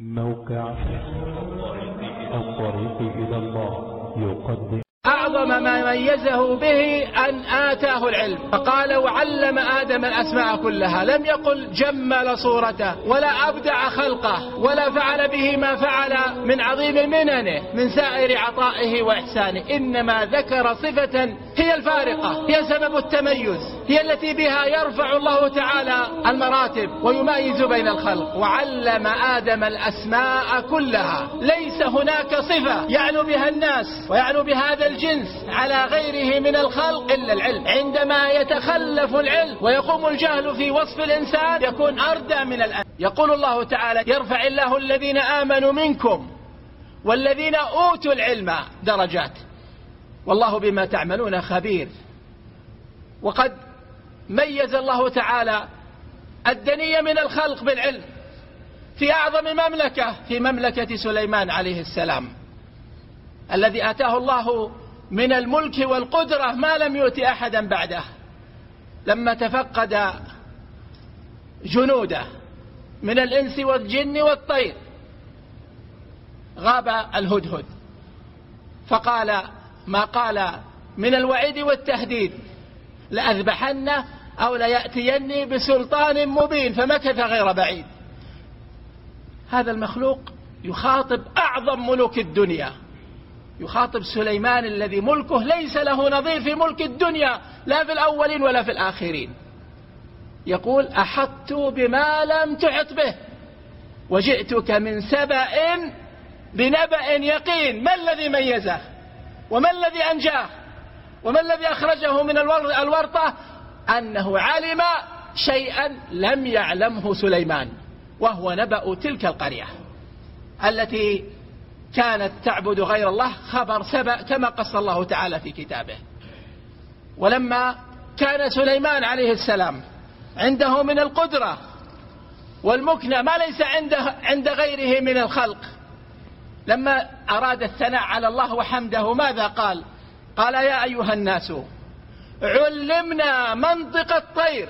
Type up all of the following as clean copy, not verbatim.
موقع الطريق إلى الله يقدم أعظم ما ميزه به أن آتاه العلم، فقال وعلم آدم الأسماء كلها. لم يقل جمل صورته ولا أبدع خلقه ولا فعل به ما فعل من عظيم مننه من سائر عطائه وإحسانه، إنما ذكر صفة هي الفارقة، هي سبب التميز، هي التي بها يرفع الله تعالى المراتب ويميز بين الخلق. وعلم آدم الأسماء كلها. ليس هناك صفة يعلو بها الناس ويعلو بهذا الجنس على غيره من الخلق إلا العلم. عندما يتخلف العلم ويقوم الجهل في وصف الإنسان يكون أردى من الأن. يقول الله تعالى يرفع الله الذين آمنوا منكم والذين أوتوا العلم درجات والله بما تعملون خبير. وقد ميز الله تعالى الدنيا من الخلق بالعلم في أعظم مملكة، في مملكة سليمان عليه السلام، الذي آتاه الله من الملك والقدرة ما لم يؤت أحدا بعده. لما تفقد جنوده من الإنس والجن والطير غاب الهدهد، فقال ما قال من الوعيد والتهديد: لأذبحنه أو ليأتيني بسلطان مبين، فمكث غير بعيد. هذا المخلوق يخاطب أعظم ملوك الدنيا، يخاطب سليمان الذي ملكه ليس له نظير في ملك الدنيا لا في الأولين ولا في الآخرين. يقول أحطت بما لم تحط به وجئتك من سبأ بنبأ يقين. ما الذي ميزه وما الذي أنجاه وما الذي أخرجه من الورطة؟ أنه علم شيئا لم يعلمه سليمان، وهو نبأ تلك القرية التي كانت تعبد غير الله، خبر سبأ كما قص الله تعالى في كتابه. ولما كان سليمان عليه السلام عنده من القدرة والمكنة ما ليس عند غيره من الخلق، لما أراد الثناء على الله وحمده ماذا قال؟ قال يا أيها الناس علمنا منطق الطير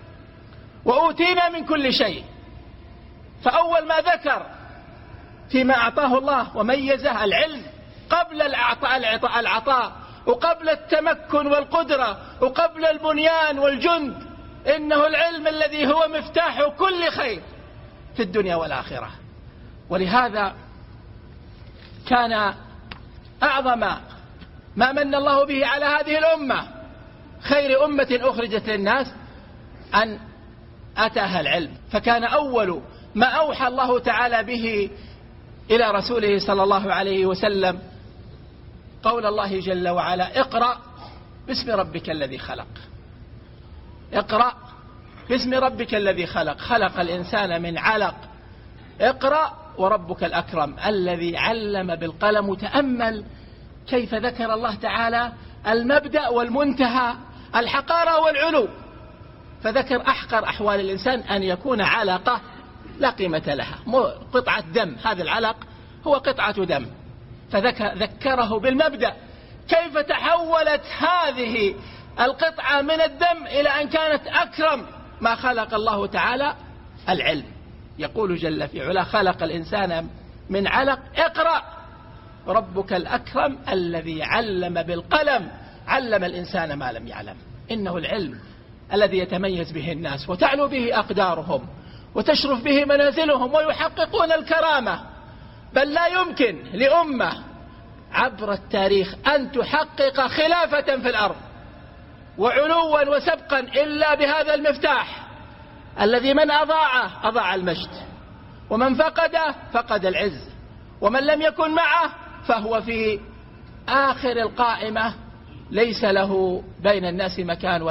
وأوتينا من كل شيء. فأول ما ذكر فيما أعطاه الله وميزه العلم قبل العطاء وقبل التمكن والقدرة وقبل البنيان والجند. إنه العلم الذي هو مفتاح كل خير في الدنيا والآخرة. ولهذا كان أعظم ما من الله به على هذه الأمة، خير أمة أخرجت للناس، أن أتاها العلم. فكان أول ما أوحى الله تعالى به إلى رسوله صلى الله عليه وسلم قول الله جل وعلا: اقرأ باسم ربك الذي خلق. اقرأ باسم ربك الذي خلق، خلق الإنسان من علق. اقرأ وربك الأكرم الذي علم بالقلم. تأمل كيف ذكر الله تعالى المبدأ والمنتهى، الحقارة والعلو، فذكر أحقر أحوال الإنسان أن يكون علقة لا قيمة لها، قطعة دم. هذا العلق هو قطعة دم، فذكره بالمبدأ. كيف تحولت هذه القطعة من الدم إلى أن كانت أكرم ما خلق الله تعالى؟ العلم. يقول جل في علا: خلق الإنسان من علق. اقرأ ربك الأكرم الذي علم بالقلم، علم الإنسان ما لم يعلم. إنه العلم الذي يتميز به الناس وتعلو به أقدارهم وتشرف به منازلهم ويحققون الكرامة. بل لا يمكن لأمة عبر التاريخ أن تحقق خلافة في الأرض وعلوا وسبقا إلا بهذا المفتاح الذي من أضاعه أضاع المجد، ومن فقده فقد العز، ومن لم يكن معه فهو في آخر القائمة ليس له بين الناس مكان.